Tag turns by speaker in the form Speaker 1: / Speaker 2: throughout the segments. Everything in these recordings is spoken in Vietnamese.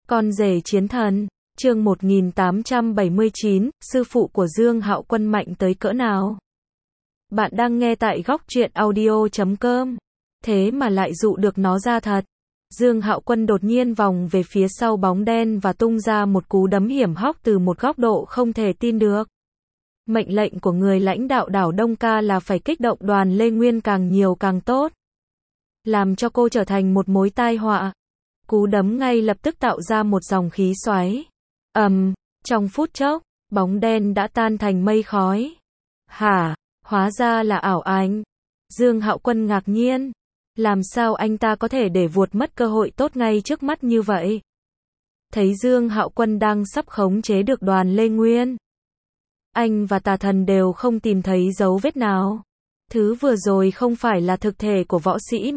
Speaker 1: Con rể chiến thần, chương 1879, sư phụ của Dương Hạo Quân mạnh tới cỡ nào? Bạn đang nghe tại góc truyện audio.com. Thế mà lại dụ được nó ra thật. Dương Hạo Quân đột nhiên vòng về phía sau bóng đen và tung ra một cú đấm hiểm hóc từ một góc độ không thể tin được. Mệnh lệnh của người lãnh đạo đảo Đông Ca là phải kích động Đoàn Lê Nguyên càng nhiều càng tốt. Làm cho cô trở thành một mối tai họa. Cú đấm ngay lập tức tạo ra một dòng khí xoáy. Trong phút chốc, bóng đen đã tan thành mây khói. Hả? Hóa ra là ảo ảnh. Dương Hạo Quân ngạc nhiên. Làm sao anh ta có thể để vuột mất cơ hội tốt ngay trước mắt như vậy? Thấy Dương Hạo Quân đang sắp khống chế được Đoàn Lê Nguyên. Anh và tà thần đều không tìm thấy dấu vết nào. Thứ vừa rồi không phải là thực thể của võ sĩ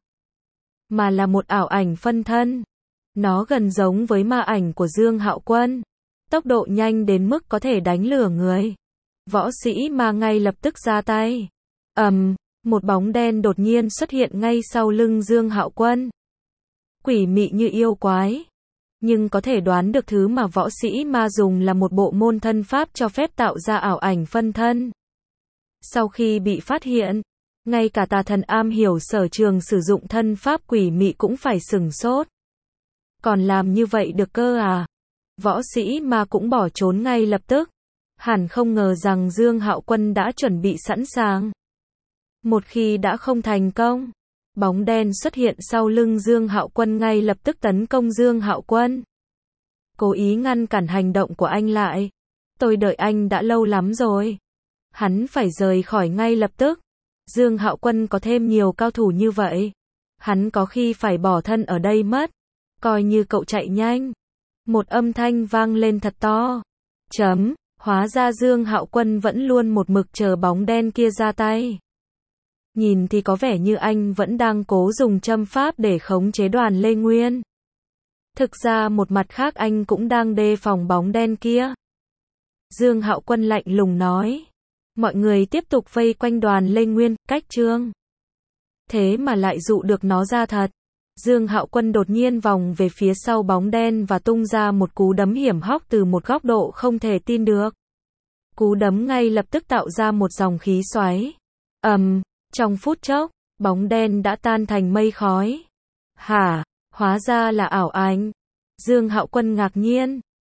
Speaker 1: mà là một ảo ảnh phân thân. Nó gần giống với ma ảnh của Dương Hạo Quân. Tốc độ nhanh đến mức có thể đánh lừa người. Võ sĩ ma ngay lập tức ra tay. Một bóng đen đột nhiên xuất hiện ngay sau lưng Dương Hạo Quân. Quỷ mị như yêu quái. Nhưng có thể đoán được thứ mà võ sĩ ma dùng là một bộ môn thân pháp cho phép tạo ra ảo ảnh phân thân. Sau khi bị phát hiện, ngay cả tà thần am hiểu sở trường sử dụng thân pháp quỷ mị cũng phải sửng sốt. Còn làm như vậy được cơ à? Võ sĩ ma cũng bỏ trốn ngay lập tức. Hẳn không ngờ rằng Dương Hạo Quân đã chuẩn bị sẵn sàng. Một khi đã không thành công, bóng đen xuất hiện sau lưng Dương Hạo Quân ngay lập tức tấn công Dương Hạo Quân. Cố ý ngăn cản hành động của anh lại. Tôi đợi anh đã lâu lắm rồi. Hắn phải rời khỏi ngay lập tức. Dương Hạo Quân có thêm nhiều cao thủ như vậy. Hắn có khi phải bỏ thân ở đây mất. Coi như cậu chạy nhanh. Một âm thanh vang lên thật to. Hóa ra Dương Hạo Quân vẫn luôn một mực chờ bóng đen kia ra tay. Nhìn thì có vẻ như anh vẫn đang cố dùng châm pháp để khống chế Đoàn Lê Nguyên. Thực ra một mặt khác anh cũng đang đề phòng bóng đen kia. Dương Hạo Quân lạnh lùng nói. Mọi người tiếp tục vây quanh Đoàn Lê Nguyên, cách trương. Thế mà lại dụ được nó ra thật. Dương Hạo Quân đột nhiên vòng về phía sau bóng đen và tung ra một cú đấm hiểm hóc từ một góc độ không thể tin được. Cú đấm ngay lập tức tạo ra một dòng khí xoáy. Trong phút chốc, bóng đen đã tan thành mây khói. Hả? Hóa ra là ảo ảnh. Dương Hạo Quân ngạc nhiên.